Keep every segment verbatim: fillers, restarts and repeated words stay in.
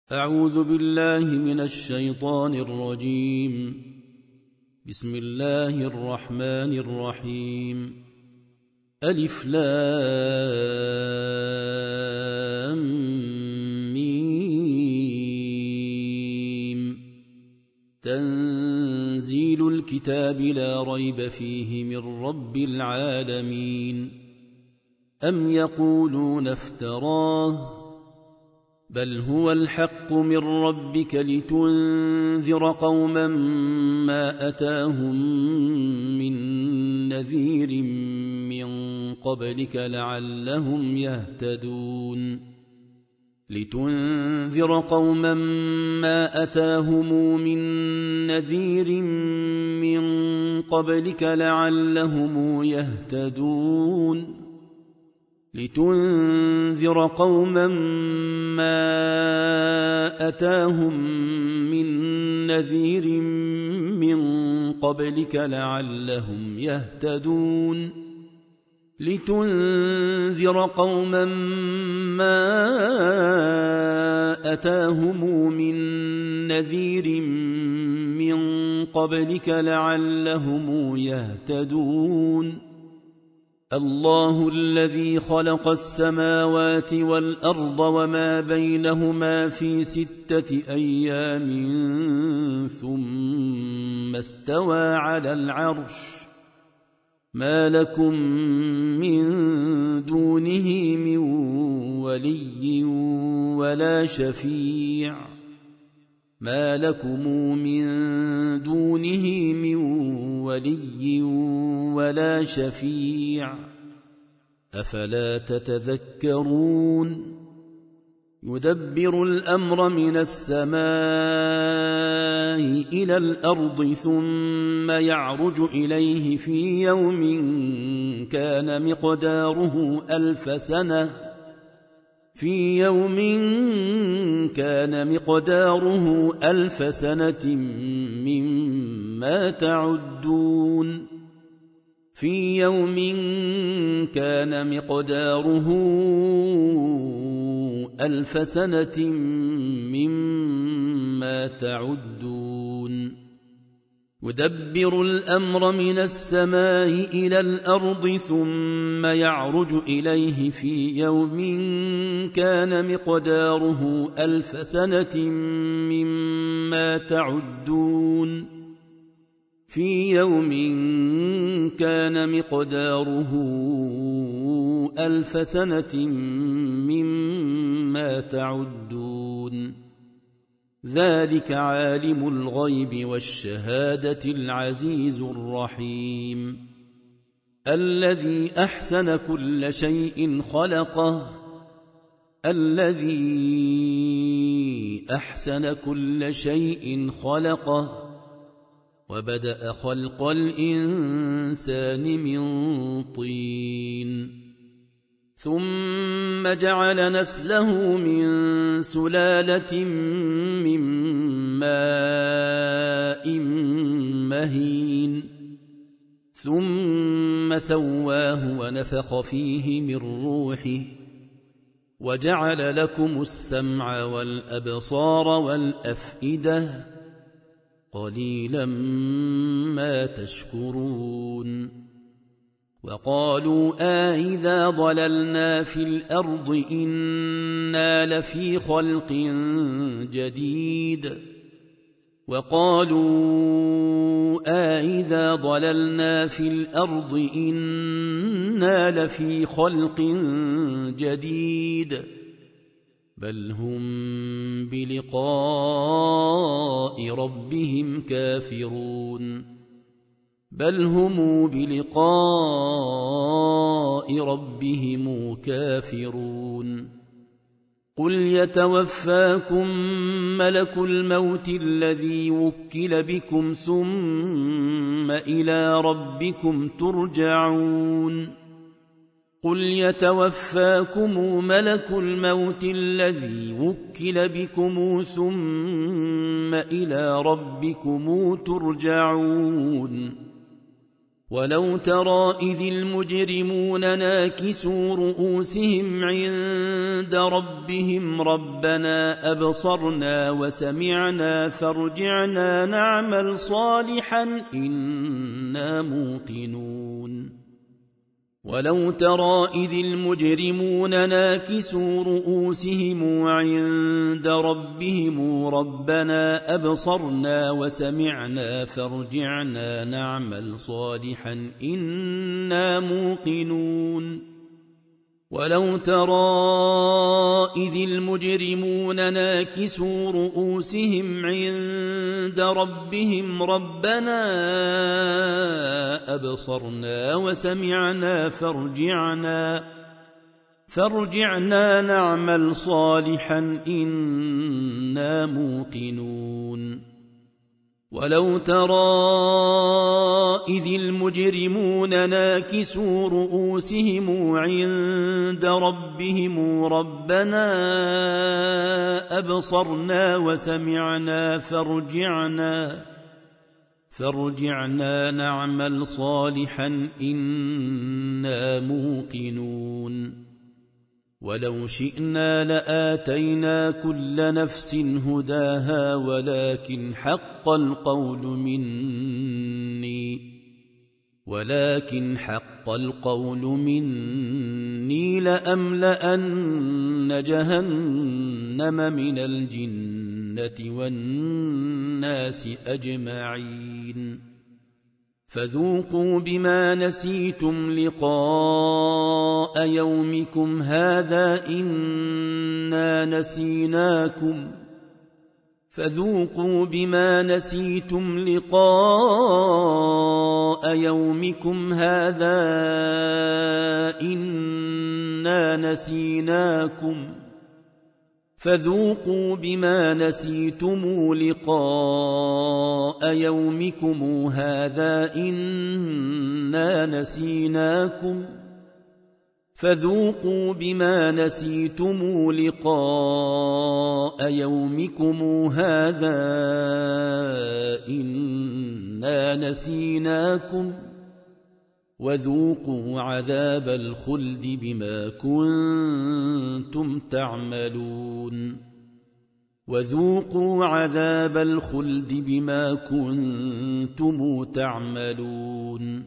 أعوذ بالله من الشيطان الرجيم. بسم الله الرحمن الرحيم. ألف لام ميم. تنزيل الكتاب لا ريب فيه من رب العالمين. أم يقولون افتراه بل هو الحق من ربك لتنذر قوما ما أتاهم من نذير من قبلك لعلهم يهتدون لتنذر قوما ما أتاهم من نذير من قبلك لعلهم يهتدون لتنذر قوما ما أتاهم من نذير من قبلك لعلهم يهتدون لتنذر قوما ما أتاهم من نذير من قبلك لعلهم يهتدون الله الذي خلق السماوات والأرض وما بينهما في ستة أيام ثم استوى على العرش ما لكم من دونه من ولي ولا شفيع ما لكم من دونه من ولي ولا شفيع أفلا تتذكرون يدبر الأمر من السماء إلى الأرض ثم يعرج إليه في يوم كان مقداره ألف سنة في يوم كان مقداره ألف سنة مما تعدون في يوم كان مقداره ألف سنة مما تعدون يدبر الأمر من السماء إلى الأرض ثم يعرج إليه في يوم كان مقداره ألف سنة مما تعدون في يوم كان مقداره ألف سنة مما تعدون ذلك عالم الغيب والشهادة العزيز الرحيم الذي أحسن كل شيء خلقه الذي أحسن كل شيء خلقه وبدأ خلق الإنسان من طين ثم جعل نسله من سلالة من ماء مهين ثم سواه ونفخ فيه من روحه وجعل لكم السمع والأبصار والأفئدة قليلا ما تشكرون وقالوا آئذا ضللنا في الأرض إنا لفي خلق جديد وقالوا آئذا ضللنا في الأرض إنا لفي خلق جديد بل هم بلقاء ربهم كافرون بل هم بلقاء ربهم كافرون قل يتوفاكم ملك الموت الذي وكل بكم ثم إلى ربكم ترجعون قل يتوفاكم ملك الموت الذي وكل بكم ثم إلى ربكم ترجعون ولو ترى إذ المجرمون ناكسوا رؤوسهم عند ربهم ربنا أبصرنا وسمعنا فارجعنا نعمل صالحا إنا موقنون ولو ترى إذ المجرمون ناكسوا رؤوسهم عند ربهم ربنا أبصرنا وسمعنا فارجعنا نعمل صالحا إنا موقنون ولو ترى إذ المجرمون ناكسوا رؤوسهم عند ربهم ربنا أبصرنا وسمعنا فارجعنا فارجعنا نعمل صالحا إنا موقنون ولو ترى إذ المجرمون ناكسوا رؤوسهم عند ربهم ربنا أبصرنا وسمعنا فارجعنا فارجعنا نعمل صالحا إنا موقنون ولو شئنا لآتينا كل نفس هداها ولكن حق القول مني ولكن حق القول مني لأملأن جهنم من الجنة والناس أجمعين فذوقوا بما نسيتم لقاء يومكم هذا إنا نسيناكم فذوقوا بما نسيتم لقاء يومكم هذا إنا نسيناكم فذوقوا بما نسيتم لقاء يومكم هذا إنا نسيناكم فذوقوا بما نسيتم لقاء يومكم هذا إنا نسيناكم وذوقوا عذاب الخلد بما كنتم تعملون وذوقوا عذاب الخلد بما كنتم تعملون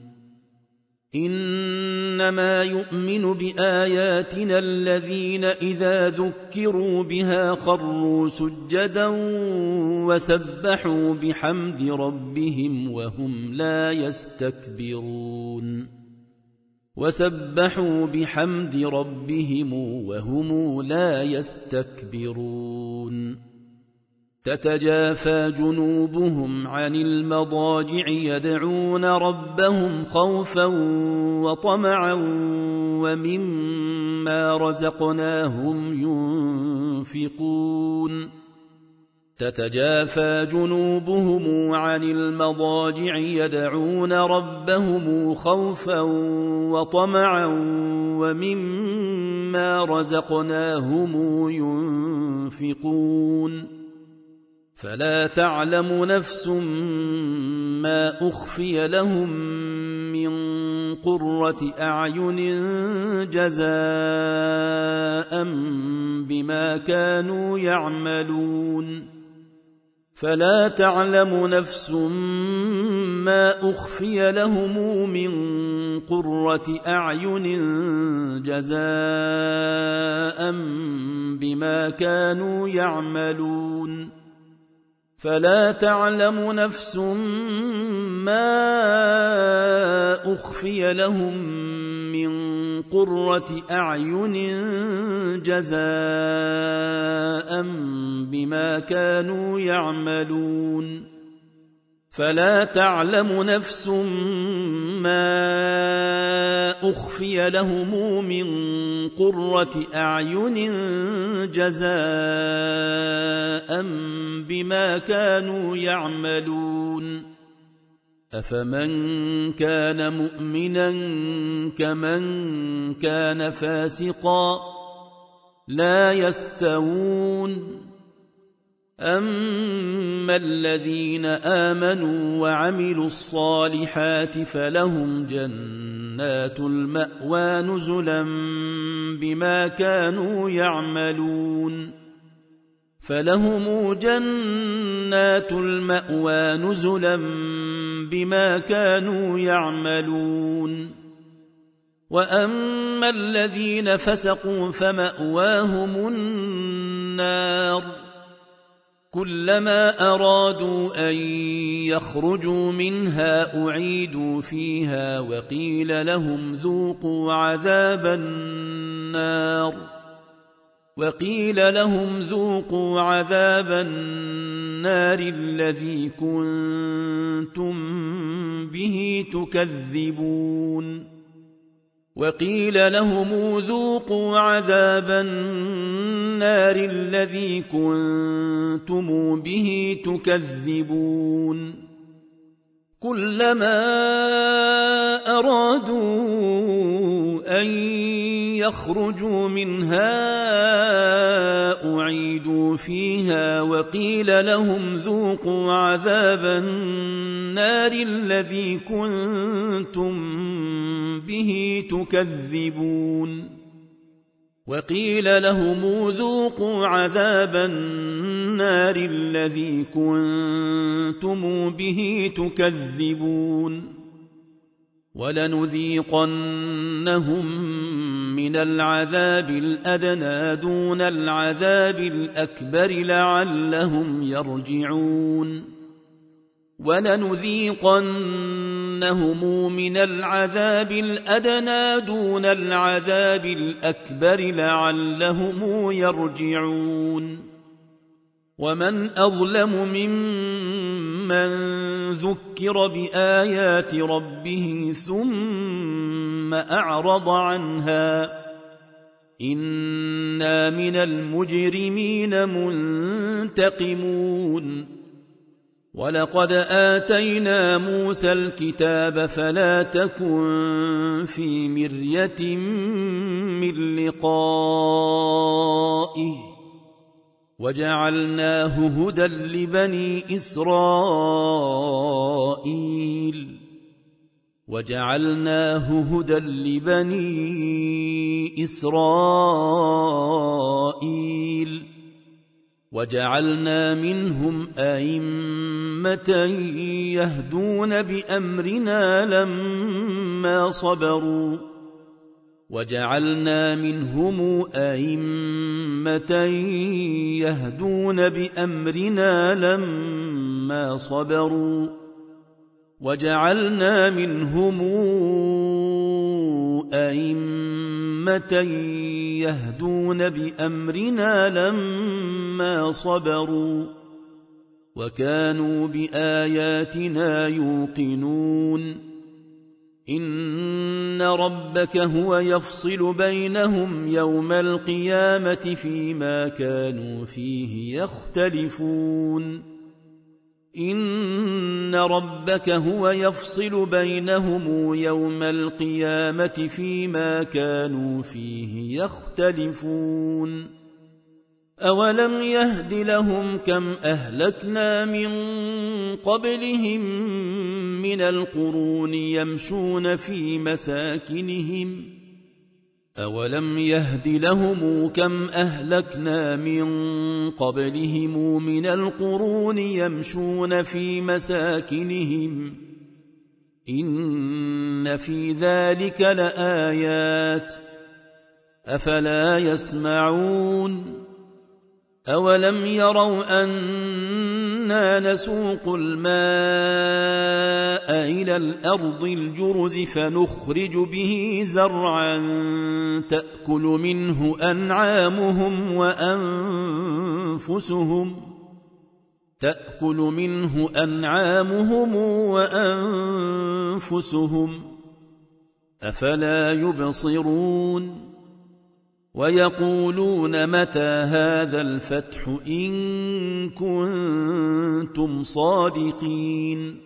إنما يؤمن بآياتنا الذين إذا ذكروا بها خروا سجدا وسبحوا بحمد ربهم وهم لا يستكبرون وسبحوا بحمد ربهم وهم لا يستكبرون تتجافى جنوبهم عن المضاجع يدعون ربهم خوفا وطمعا ومما رزقناهم ينفقون تتجافى جنوبهم عن المضاجع يدعون ربهم خوفا وطمعا ومما رزقناهم ينفقون فلا تعلم نفس ما أخفي لهم من قرة أعين جزاء بما كانوا يعملون فلا تعلم نفس ما أخفي لهم من قرة أعين جزاء بما كانوا يعملون فلا تعلم نفس ما أخفي لهم من قرة أعين جزاء بما كانوا يعملون فلا تعلم نفس ما أخفي لهم من قرة أعين جزاء بما كانوا يعملون أفمن كان مؤمنا كمن كان فاسقا لا يستوون أما الذين آمنوا وعملوا الصالحات فلهم جنات المأوى نزلا بما كانوا يعملون فلهم جنات المأوى نزلا بما كانوا يعملون وأما الذين فسقوا فمأواهم النار كلما أرادوا أن يخرجوا منها أعيدوا فيها وقيل لهم ذوقوا عذاب النار وقيل لهم ذوقوا عذاب النار الذي كنتم به تكذبون وقيل لهم ذوقوا عذاب النار الذي كنتم به تكذبون كلما أرادوا أن يخرجوا منها أعيدوا فيها وقيل لهم ذوقوا عذاب النار الذي كنتم به تكذبون وقيل لهم ذوقوا عذاب النار الذي كنتم به تكذبون ولنذيقنهم من العذاب الأدنى دون العذاب الأكبر لعلهم يرجعون ولنذيقنهم من العذاب الأدنى دون العذاب الأكبر لعلهم يرجعون ومن أظلم ممن ذكر بآيات ربه ثم أعرض عنها إنا من المجرمين منتقمون ولقد آتينا موسى الكتاب فلا تكن في مرية من لقائه وجعلناه هدى لبني إسرائيل وجعلناه هدى لبني إسرائيل وجعلنا منهم أئمة يهدون بأمرنا لما صبروا وجعلنا منهم أئمة يهدون بأمرنا لما صبروا وجعلنا منهم أئمة يهدون بأمرنا لما صبروا وكانوا بآياتنا يوقنون إن ربك هو يفصل بينهم يوم القيامة فيما كانوا فيه يختلفون إن ربك هو يفصل بينهم يوم القيامة فيما كانوا فيه يختلفون أولم يهد لهم كم أهلكنا من قبلهم من القرون يمشون في مساكنهم أولم يهد لهم كم أهلكنا من قبلهم من القرون يمشون في مساكنهم إن في ذلك لآيات أفلا يسمعون أولم يروا أنا نسوق الماء إلى الأرض الجرز فنخرج به زرعا تأكل منه أنعامهم وأنفسهم تأكل منه أنعامهم وأنفسهم أفلا يبصرون ويقولون متى هذا الفتح إن كنتم صادقين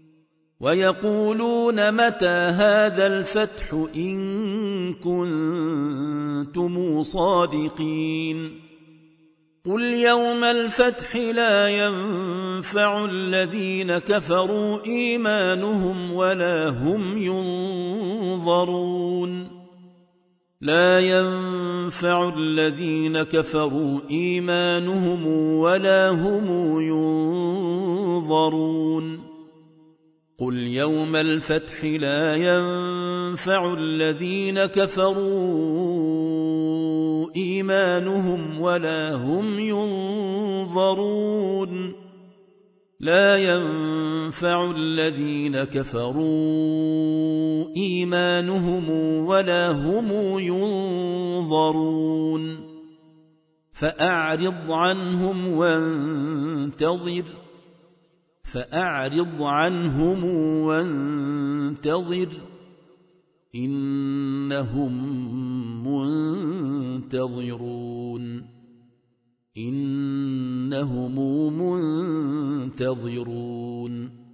ويقولون متى هذا الفتح إن كنتم صادقين قل يوم الفتح لا ينفع الذين كفروا إيمانهم ولا هم ينظرون لا ينفع الذين كفروا إيمانهم ولا هم ينظرون قل يوم الفتح لا ينفع الذين كفروا إيمانهم ولا هم ينظرون لا ينفع الذين كفروا إيمانهم ولا هم ينظرون فأعرض عنهم وانتظر فأعرض عنهم وانتظر إنهم منتظرون إنهم منتظرون